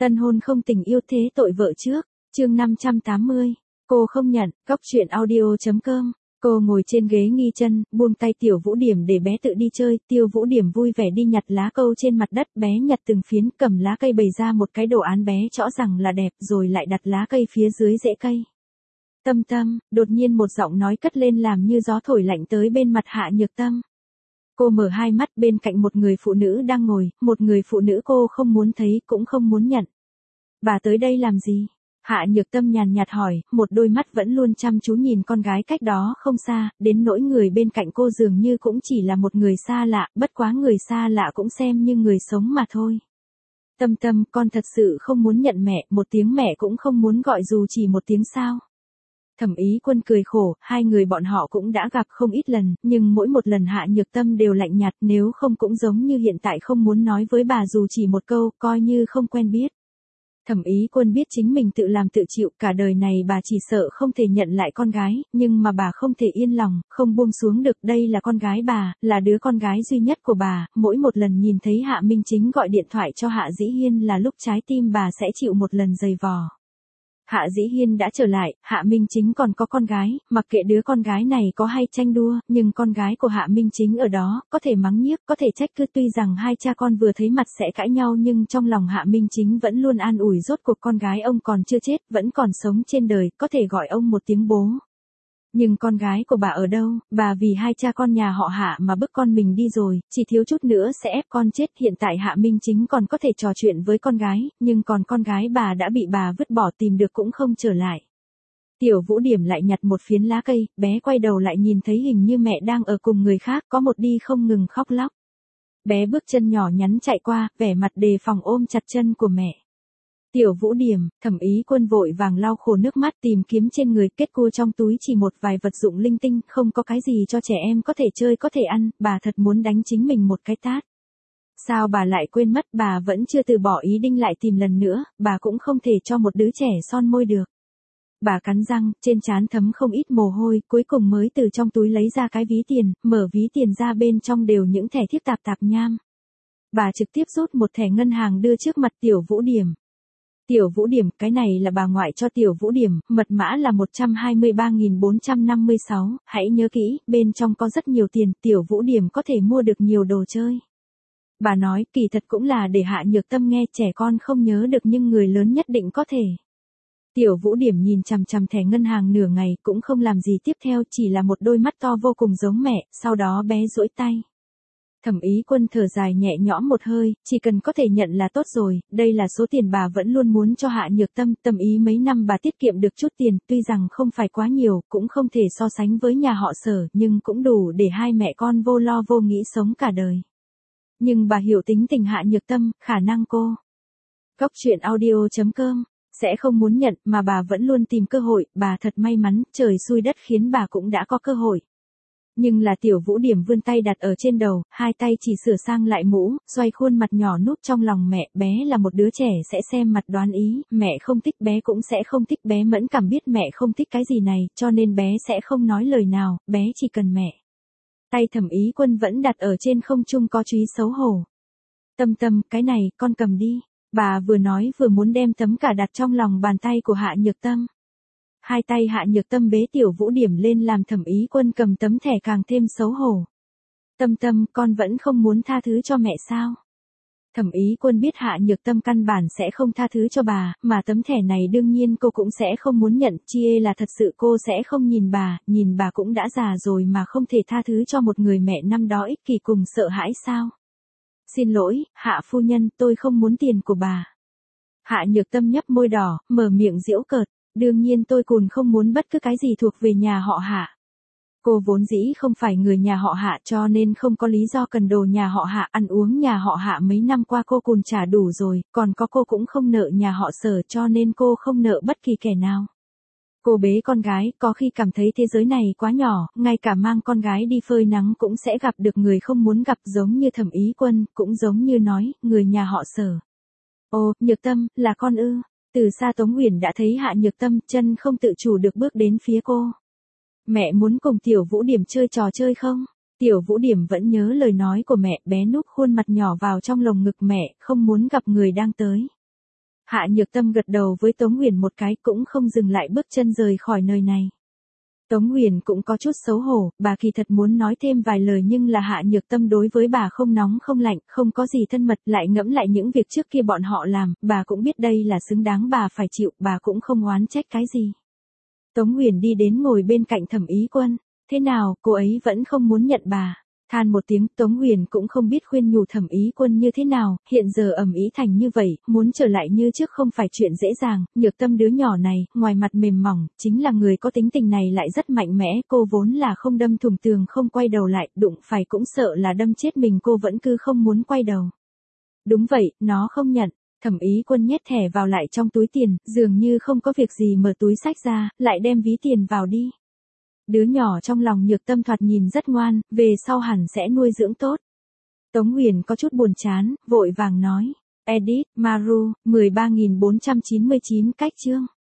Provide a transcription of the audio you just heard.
Tân hôn không tình yêu thế tội vợ trước, chương 580. Cô không nhận, Cóc truyện audio.com. Cô ngồi trên ghế nghi chân, buông tay Tiểu Vũ Điểm để bé tự đi chơi, Tiêu Vũ Điểm vui vẻ đi nhặt lá câu trên mặt đất, bé nhặt từng phiến, cầm lá cây bày ra một cái đồ án bé rõ rằng là đẹp, rồi lại đặt lá cây phía dưới rễ cây. Tâm Tâm, đột nhiên một giọng nói cất lên làm như gió thổi lạnh tới bên mặt Hạ Nhược Tâm. Cô mở hai mắt, bên cạnh một người phụ nữ đang ngồi, một người phụ nữ cô không muốn thấy cũng không muốn nhận. Bà tới đây làm gì? Hạ Nhược Tâm nhàn nhạt hỏi, một đôi mắt vẫn luôn chăm chú nhìn con gái cách đó không xa, đến nỗi người bên cạnh cô dường như cũng chỉ là một người xa lạ, bất quá người xa lạ cũng xem như người sống mà thôi. Tâm Tâm, con thật sự không muốn nhận mẹ, một tiếng mẹ cũng không muốn gọi dù chỉ một tiếng sao? Thẩm Ý Quân cười khổ, hai người bọn họ cũng đã gặp không ít lần, nhưng mỗi một lần Hạ Nhược Tâm đều lạnh nhạt, nếu không cũng giống như hiện tại không muốn nói với bà dù chỉ một câu, coi như không quen biết. Thẩm Ý Quân biết chính mình tự làm tự chịu, cả đời này bà chỉ sợ không thể nhận lại con gái, nhưng mà bà không thể yên lòng, không buông xuống được, đây là con gái bà, là đứa con gái duy nhất của bà, mỗi một lần nhìn thấy Hạ Minh Chính gọi điện thoại cho Hạ Dĩ Hiên là lúc trái tim bà sẽ chịu một lần giày vò. Hạ Dĩ Hiên đã trở lại, Hạ Minh Chính còn có con gái, mặc kệ đứa con gái này có hay tranh đua, nhưng con gái của Hạ Minh Chính ở đó, có thể mắng nhiếc, có thể trách cứ, tuy rằng hai cha con vừa thấy mặt sẽ cãi nhau nhưng trong lòng Hạ Minh Chính vẫn luôn an ủi rốt cuộc con gái ông còn chưa chết, vẫn còn sống trên đời, có thể gọi ông một tiếng bố. Nhưng con gái của bà ở đâu, bà vì hai cha con nhà họ Hạ mà bức con mình đi rồi, chỉ thiếu chút nữa sẽ ép con chết, hiện tại Hạ Minh Chính còn có thể trò chuyện với con gái, nhưng còn con gái bà đã bị bà vứt bỏ, tìm được cũng không trở lại. Tiểu Vũ Điểm lại nhặt một phiến lá cây, bé quay đầu lại nhìn thấy hình như mẹ đang ở cùng người khác, có một đi không ngừng khóc lóc. Bé bước chân nhỏ nhắn chạy qua, vẻ mặt đề phòng ôm chặt chân của mẹ. Tiểu Vũ Điểm, Thẩm Ý Quân vội vàng lau khô nước mắt tìm kiếm trên người, kết cua trong túi chỉ một vài vật dụng linh tinh, không có cái gì cho trẻ em có thể chơi có thể ăn, bà thật muốn đánh chính mình một cái tát. Sao bà lại quên mất, bà vẫn chưa từ bỏ ý định lại tìm lần nữa, bà cũng không thể cho một đứa trẻ son môi được. Bà cắn răng, trên trán thấm không ít mồ hôi, cuối cùng mới từ trong túi lấy ra cái ví tiền, mở ví tiền ra bên trong đều những thẻ thiếp tạp tạp nham. Bà trực tiếp rút một thẻ ngân hàng đưa trước mặt Tiểu Vũ Điểm. Tiểu Vũ Điểm, cái này là bà ngoại cho Tiểu Vũ Điểm, mật mã là 123.456, hãy nhớ kỹ, bên trong có rất nhiều tiền, Tiểu Vũ Điểm có thể mua được nhiều đồ chơi. Bà nói, kỳ thật cũng là để Hạ Nhược Tâm nghe, trẻ con không nhớ được nhưng người lớn nhất định có thể. Tiểu Vũ Điểm nhìn chằm chằm thẻ ngân hàng nửa ngày, cũng không làm gì tiếp theo, chỉ là một đôi mắt to vô cùng giống mẹ, sau đó bé duỗi tay. Thẩm Ý Quân thở dài nhẹ nhõm một hơi, chỉ cần có thể nhận là tốt rồi, đây là số tiền bà vẫn luôn muốn cho Hạ Nhược Tâm, Tâm ý mấy năm bà tiết kiệm được chút tiền, tuy rằng không phải quá nhiều, cũng không thể so sánh với nhà họ Sở, nhưng cũng đủ để hai mẹ con vô lo vô nghĩ sống cả đời. Nhưng bà hiểu tính tình Hạ Nhược Tâm, khả năng cô. Cóc truyện audio.com, sẽ không muốn nhận, mà bà vẫn luôn tìm cơ hội, bà thật may mắn, trời xui đất khiến bà cũng đã có cơ hội. Nhưng là Tiểu Vũ Điểm vươn tay đặt ở trên đầu, hai tay chỉ sửa sang lại mũ, xoay khuôn mặt nhỏ núp trong lòng mẹ, bé là một đứa trẻ sẽ xem mặt đoán ý, mẹ không thích bé cũng sẽ không thích, bé mẫn cảm biết mẹ không thích cái gì này, cho nên bé sẽ không nói lời nào, bé chỉ cần mẹ. Tay Thẩm Ý Quân vẫn đặt ở trên không trung có chút xấu hổ. Tâm Tâm, cái này, con cầm đi. Bà vừa nói vừa muốn đem tấm cả đặt trong lòng bàn tay của Hạ Nhược Tâm. Hai tay Hạ Nhược Tâm bế Tiểu Vũ Điểm lên làm Thẩm Ý Quân cầm tấm thẻ càng thêm xấu hổ. Tâm Tâm, con vẫn không muốn tha thứ cho mẹ sao? Thẩm Ý Quân biết Hạ Nhược Tâm căn bản sẽ không tha thứ cho bà, mà tấm thẻ này đương nhiên cô cũng sẽ không muốn nhận, chia là thật sự cô sẽ không nhìn bà cũng đã già rồi mà không thể tha thứ cho một người mẹ năm đó ích kỷ cùng sợ hãi sao? Xin lỗi, Hạ phu nhân, tôi không muốn tiền của bà. Hạ Nhược Tâm nhấp môi đỏ, mở miệng giễu cợt, đương nhiên tôi còn không muốn bất cứ cái gì thuộc về nhà họ Hạ. Cô vốn dĩ không phải người nhà họ Hạ cho nên không có lý do cần đồ nhà họ Hạ, ăn uống nhà họ Hạ mấy năm qua cô còn trả đủ rồi, còn có cô cũng không nợ nhà họ Sở cho nên cô không nợ bất kỳ kẻ nào. Cô bế con gái, có khi cảm thấy thế giới này quá nhỏ, ngay cả mang con gái đi phơi nắng cũng sẽ gặp được người không muốn gặp, giống như Thẩm Ý Quân, cũng giống như nói, người nhà họ Sở. Ô, Nhược Tâm, là con ư? Từ xa Tống Uyển đã thấy Hạ Nhược Tâm, chân không tự chủ được bước đến phía cô. Mẹ muốn cùng Tiểu Vũ Điểm chơi trò chơi không? Tiểu Vũ Điểm vẫn nhớ lời nói của mẹ, bé núp khuôn mặt nhỏ vào trong lồng ngực mẹ, không muốn gặp người đang tới. Hạ Nhược Tâm gật đầu với Tống Huyền một cái cũng không dừng lại bước chân rời khỏi nơi này. Tống Huyền cũng có chút xấu hổ, bà kỳ thật muốn nói thêm vài lời nhưng là Hạ Nhược Tâm đối với bà không nóng không lạnh, không có gì thân mật, lại ngẫm lại những việc trước kia bọn họ làm, bà cũng biết đây là xứng đáng bà phải chịu, bà cũng không oán trách cái gì. Tống Huyền đi đến ngồi bên cạnh Thẩm Ý Quân, thế nào, cô ấy vẫn không muốn nhận bà. Than một tiếng, Tống Huyền cũng không biết khuyên nhủ Thẩm Ý Quân như thế nào, hiện giờ ầm ĩ thành như vậy, muốn trở lại như trước không phải chuyện dễ dàng, Nhược Tâm đứa nhỏ này, ngoài mặt mềm mỏng, chính là người có tính tình này lại rất mạnh mẽ, cô vốn là không đâm thủng tường không quay đầu lại, đụng phải cũng sợ là đâm chết mình, cô vẫn cứ không muốn quay đầu. Đúng vậy, nó không nhận. Thẩm Ý Quân nhét thẻ vào lại trong túi tiền, dường như không có việc gì mở túi xách ra, lại đem ví tiền vào đi. Đứa nhỏ trong lòng Nhược Tâm thoạt nhìn rất ngoan, về sau hẳn sẽ nuôi dưỡng tốt. Tống Huyền có chút buồn chán, vội vàng nói. Edit, Maru, 13.499 cách chương.